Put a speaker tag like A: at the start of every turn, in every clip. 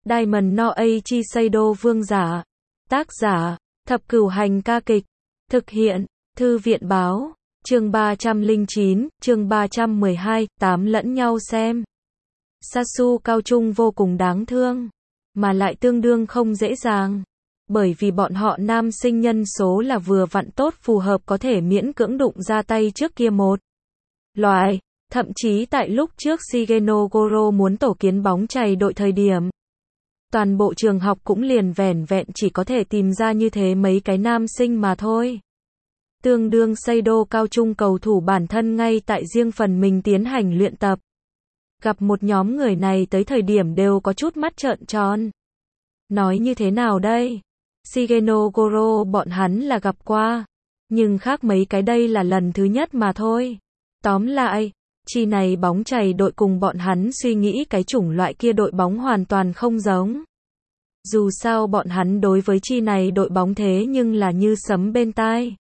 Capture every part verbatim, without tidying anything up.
A: Diamond no Eiichi Seido vương giả. Tác giả, Thập Cửu Hành ca kịch. Thực hiện, Thư viện báo. Chương ba trăm lẻ chín, chương ba trăm mười hai, tám lẫn nhau xem. Sasu cao trung vô cùng đáng thương, mà lại tương đương không dễ dàng. Bởi vì bọn họ nam sinh nhân số là vừa vặn tốt phù hợp có thể miễn cưỡng đụng ra tay trước kia một loại. Thậm chí tại lúc trước Shigeno Goro muốn tổ kiến bóng chày đội thời điểm, toàn bộ trường học cũng liền vẻn vẹn chỉ có thể tìm ra như thế mấy cái nam sinh mà thôi. Tương đương Seido cao trung cầu thủ bản thân ngay tại riêng phần mình tiến hành luyện tập. Gặp một nhóm người này tới thời điểm đều có chút mắt trợn tròn. Nói như thế nào đây? Shigeno Goro bọn hắn là gặp qua, nhưng khác mấy cái đây là lần thứ nhất mà thôi. Tóm lại, chi này bóng chày đội cùng bọn hắn suy nghĩ cái chủng loại kia đội bóng hoàn toàn không giống. Dù sao bọn hắn đối với chi này đội bóng thế nhưng là như sấm bên tai.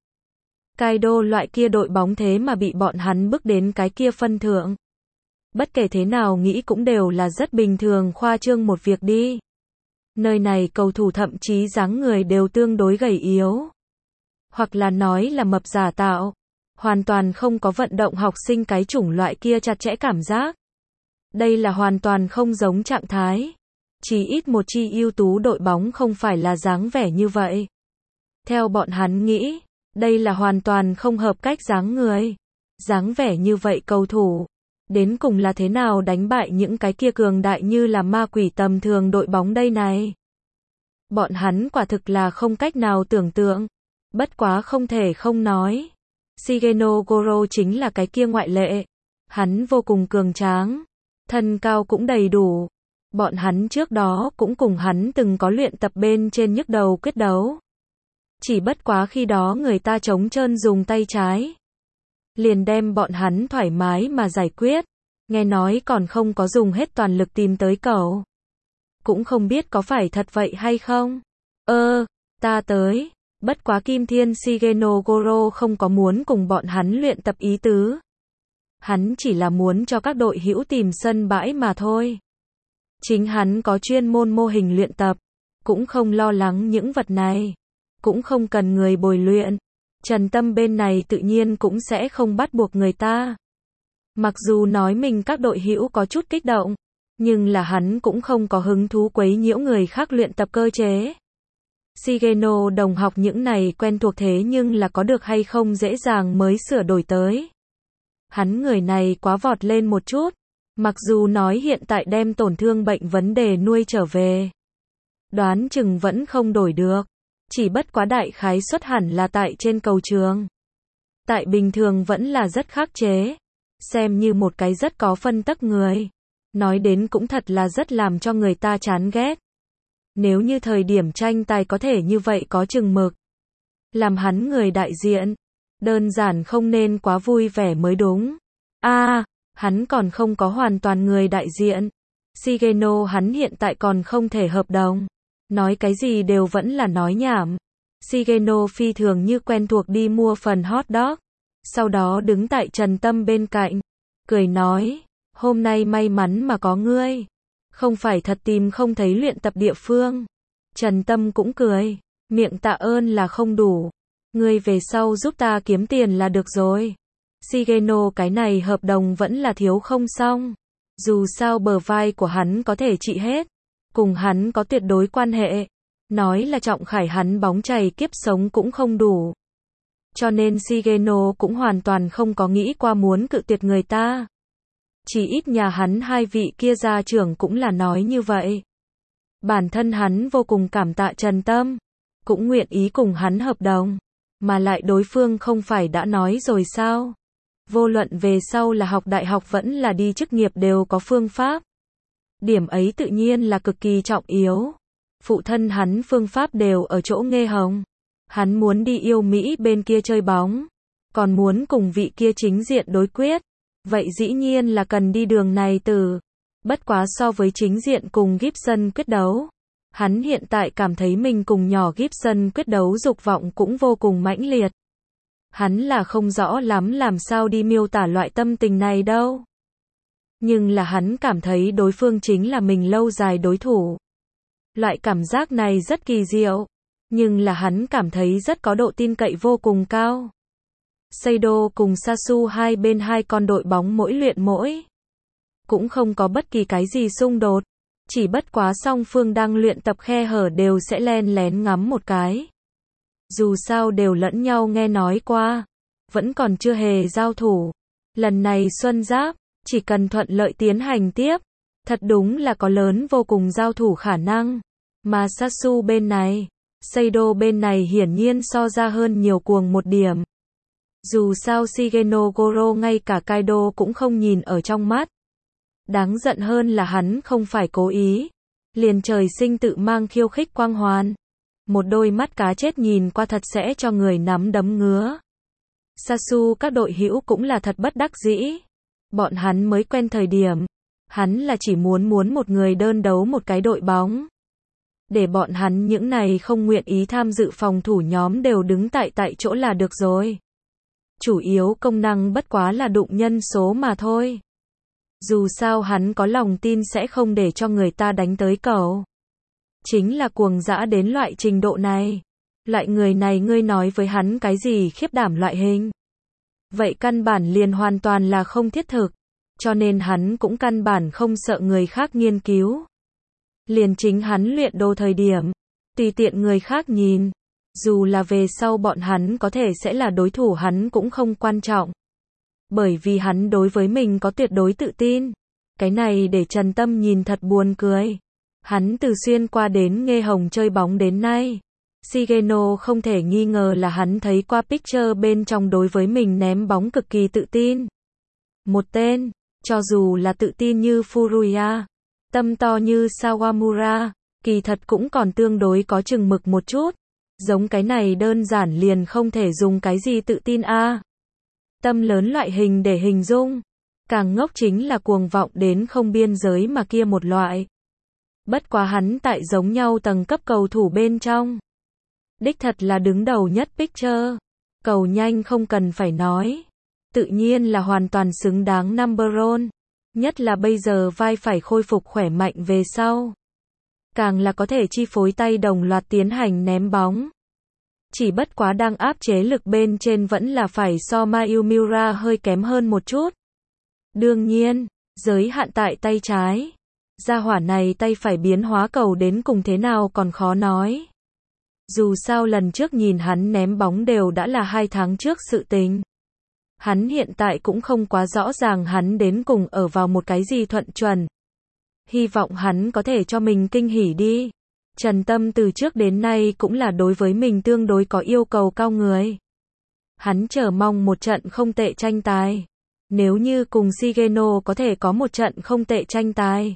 A: Kaido loại kia đội bóng thế mà bị bọn hắn bước đến cái kia phân thượng. Bất kể thế nào nghĩ cũng đều là rất bình thường khoa trương một việc đi. Nơi này cầu thủ thậm chí dáng người đều tương đối gầy yếu. Hoặc là nói là mập giả tạo. Hoàn toàn không có vận động học sinh cái chủng loại kia chặt chẽ cảm giác. Đây là hoàn toàn không giống trạng thái. Chỉ ít một chi ưu tú đội bóng không phải là dáng vẻ như vậy. Theo bọn hắn nghĩ, đây là hoàn toàn không hợp cách dáng người. Dáng vẻ như vậy cầu thủ, đến cùng là thế nào đánh bại những cái kia cường đại như là ma quỷ tầm thường đội bóng đây này. Bọn hắn quả thực là không cách nào tưởng tượng. Bất quá không thể không nói. Shigeno Goro chính là cái kia ngoại lệ. Hắn vô cùng cường tráng. Thân cao cũng đầy đủ. Bọn hắn trước đó cũng cùng hắn từng có luyện tập bên trên nhức đầu quyết đấu. Chỉ bất quá khi đó người ta trống trơn dùng tay trái. Liền đem bọn hắn thoải mái mà giải quyết. Nghe nói còn không có dùng hết toàn lực tìm tới cậu. Cũng không biết có phải thật vậy hay không. Ơ, ta tới. Bất quá Kim Thiên Shigeno Goro không có muốn cùng bọn hắn luyện tập ý tứ. Hắn chỉ là muốn cho các đội hữu tìm sân bãi mà thôi. Chính hắn có chuyên môn mô hình luyện tập. Cũng không lo lắng những vật này. Cũng không cần người bồi luyện. Trần Tâm bên này tự nhiên cũng sẽ không bắt buộc người ta. Mặc dù nói mình các đội hữu có chút kích động, nhưng là hắn cũng không có hứng thú quấy nhiễu người khác luyện tập cơ chế. Shigeno đồng học những này quen thuộc thế nhưng là có được hay không dễ dàng mới sửa đổi tới. Hắn người này quá vọt lên một chút, mặc dù nói hiện tại đem tổn thương bệnh vấn đề nuôi trở về. Đoán chừng vẫn không đổi được, chỉ bất quá đại khái suất hẳn là tại trên cầu trường. Tại bình thường vẫn là rất khắc chế, xem như một cái rất có phân tắc người. Nói đến cũng thật là rất làm cho người ta chán ghét. Nếu như thời điểm tranh tài có thể như vậy có chừng mực. Làm hắn người đại diện. Đơn giản không nên quá vui vẻ mới đúng. A, à, hắn còn không có hoàn toàn người đại diện. Shigeno hắn hiện tại còn không thể hợp đồng. Nói cái gì đều vẫn là nói nhảm. Shigeno phi thường như quen thuộc đi mua phần hot dog. Sau đó đứng tại Trần Tâm bên cạnh. Cười nói, hôm nay may mắn mà có ngươi. Không phải thật tìm không thấy luyện tập địa phương. Trần Tâm cũng cười. Miệng tạ ơn là không đủ. Ngươi về sau giúp ta kiếm tiền là được rồi. Shigeno cái này hợp đồng vẫn là thiếu không xong. Dù sao bờ vai của hắn có thể trị hết. Cùng hắn có tuyệt đối quan hệ. Nói là Trọng Khải hắn bóng chày kiếp sống cũng không đủ. Cho nên Shigeno cũng hoàn toàn không có nghĩ qua muốn cự tuyệt người ta. Chỉ ít nhà hắn hai vị kia gia trưởng cũng là nói như vậy. Bản thân hắn vô cùng cảm tạ Trần Tâm. Cũng nguyện ý cùng hắn hợp đồng. Mà lại đối phương không phải đã nói rồi sao? Vô luận về sau là học đại học vẫn là đi chức nghiệp đều có phương pháp. Điểm ấy tự nhiên là cực kỳ trọng yếu. Phụ thân hắn phương pháp đều ở chỗ Nghê Hồng. Hắn muốn đi yêu Mỹ bên kia chơi bóng. Còn muốn cùng vị kia chính diện đối quyết. Vậy dĩ nhiên là cần đi đường này từ. Bất quá so với chính diện cùng Gibson quyết đấu. Hắn hiện tại cảm thấy mình cùng nhỏ Gibson quyết đấu dục vọng cũng vô cùng mãnh liệt. Hắn là không rõ lắm làm sao đi miêu tả loại tâm tình này đâu. Nhưng là hắn cảm thấy đối phương chính là mình lâu dài đối thủ. Loại cảm giác này rất kỳ diệu, nhưng là hắn cảm thấy rất có độ tin cậy vô cùng cao. Seido cùng Sasu hai bên hai con đội bóng mỗi luyện mỗi. Cũng không có bất kỳ cái gì xung đột. Chỉ bất quá song phương đang luyện tập khe hở đều sẽ len lén ngắm một cái. Dù sao đều lẫn nhau nghe nói qua. Vẫn còn chưa hề giao thủ. Lần này Xuân Giáp, chỉ cần thuận lợi tiến hành tiếp. Thật đúng là có lớn vô cùng giao thủ khả năng. Mà Sasu bên này, Seido bên này hiển nhiên so ra hơn nhiều cuồng một điểm. Dù sao Shigeno Goro ngay cả Kaido cũng không nhìn ở trong mắt. Đáng giận hơn là hắn không phải cố ý. Liền trời sinh tự mang khiêu khích quang hoàn. Một đôi mắt cá chết nhìn qua thật sẽ cho người nắm đấm ngứa. Sasu các đội hữu cũng là thật bất đắc dĩ. Bọn hắn mới quen thời điểm. Hắn là chỉ muốn muốn một người đơn đấu một cái đội bóng. Để bọn hắn những này không nguyện ý tham dự phòng thủ nhóm đều đứng tại tại chỗ là được rồi. Chủ yếu công năng bất quá là đụng nhân số mà thôi. Dù sao hắn có lòng tin sẽ không để cho người ta đánh tới cầu. Chính là cuồng dã đến loại trình độ này. Loại người này ngươi nói với hắn cái gì khiếp đảm loại hình. Vậy căn bản liền hoàn toàn là không thiết thực. Cho nên hắn cũng căn bản không sợ người khác nghiên cứu. Liền chính hắn luyện đồ thời điểm. Tùy tiện người khác nhìn. Dù là về sau bọn hắn có thể sẽ là đối thủ hắn cũng không quan trọng. Bởi vì hắn đối với mình có tuyệt đối tự tin. Cái này để Trần Tâm nhìn thật buồn cười. Hắn từ xuyên qua đến Nghê Hồng chơi bóng đến nay. Shigeno không thể nghi ngờ là hắn thấy qua picture bên trong đối với mình ném bóng cực kỳ tự tin. Một tên, cho dù là tự tin như Furuya, tâm to như Sawamura, kỳ thật cũng còn tương đối có chừng mực một chút. Giống cái này đơn giản liền không thể dùng cái gì tự tin a. À. Tâm lớn loại hình để hình dung. Càng ngốc chính là cuồng vọng đến không biên giới mà kia một loại. Bất quá hắn tại giống nhau tầng cấp cầu thủ bên trong. Đích thật là đứng đầu nhất picture. Cầu nhanh không cần phải nói. Tự nhiên là hoàn toàn xứng đáng number one. Nhất là bây giờ vai phải khôi phục khỏe mạnh về sau. Càng là có thể chi phối tay đồng loạt tiến hành ném bóng. Chỉ bất quá đang áp chế lực bên trên vẫn là phải so Mayumura hơi kém hơn một chút. Đương nhiên, giới hạn tại tay trái. Gia hỏa này tay phải biến hóa cầu đến cùng thế nào còn khó nói. Dù sao lần trước nhìn hắn ném bóng đều đã là hai tháng trước sự tình. Hắn hiện tại cũng không quá rõ ràng hắn đến cùng ở vào một cái gì thuận chuẩn. Hy vọng hắn có thể cho mình kinh hỉ đi. Trần Tâm từ trước đến nay cũng là đối với mình tương đối có yêu cầu cao người. Hắn chờ mong một trận không tệ tranh tài. Nếu như cùng Shigeno có thể có một trận không tệ tranh tài.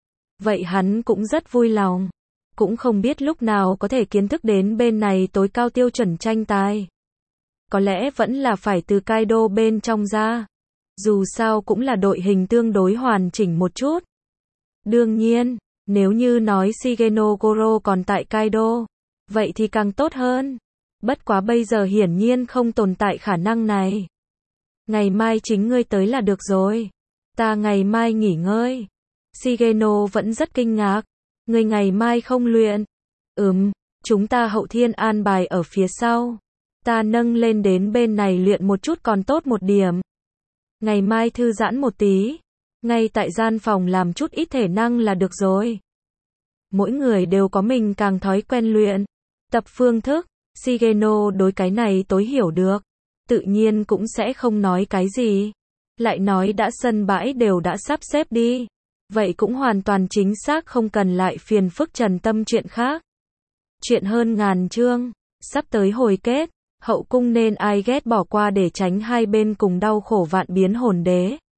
A: Vậy hắn cũng rất vui lòng. Cũng không biết lúc nào có thể kiến thức đến bên này tối cao tiêu chuẩn tranh tài. Có lẽ vẫn là phải từ Kaido bên trong ra. Dù sao cũng là đội hình tương đối hoàn chỉnh một chút. Đương nhiên, nếu như nói Shigeno Goro còn tại Kaido, vậy thì càng tốt hơn. Bất quá bây giờ hiển nhiên không tồn tại khả năng này. Ngày mai chính ngươi tới là được rồi. Ta ngày mai nghỉ ngơi. Shigeno vẫn rất kinh ngạc. Ngươi ngày mai không luyện. Ừm, chúng ta hậu thiên an bài ở phía sau. Ta nâng lên đến bên này luyện một chút còn tốt một điểm. Ngày mai thư giãn một tí. Ngay tại gian phòng làm chút ít thể năng là được rồi. Mỗi người đều có mình càng thói quen luyện. Tập phương thức. Shigeno đối cái này tối hiểu được. Tự nhiên cũng sẽ không nói cái gì. Lại nói đã sân bãi đều đã sắp xếp đi. Vậy cũng hoàn toàn chính xác không cần lại phiền phức Trần Tâm chuyện khác. Chuyện hơn ngàn chương. Sắp tới hồi kết. Hậu cung nên ai ghét bỏ qua để tránh hai bên cùng đau khổ vạn biến hồn đế.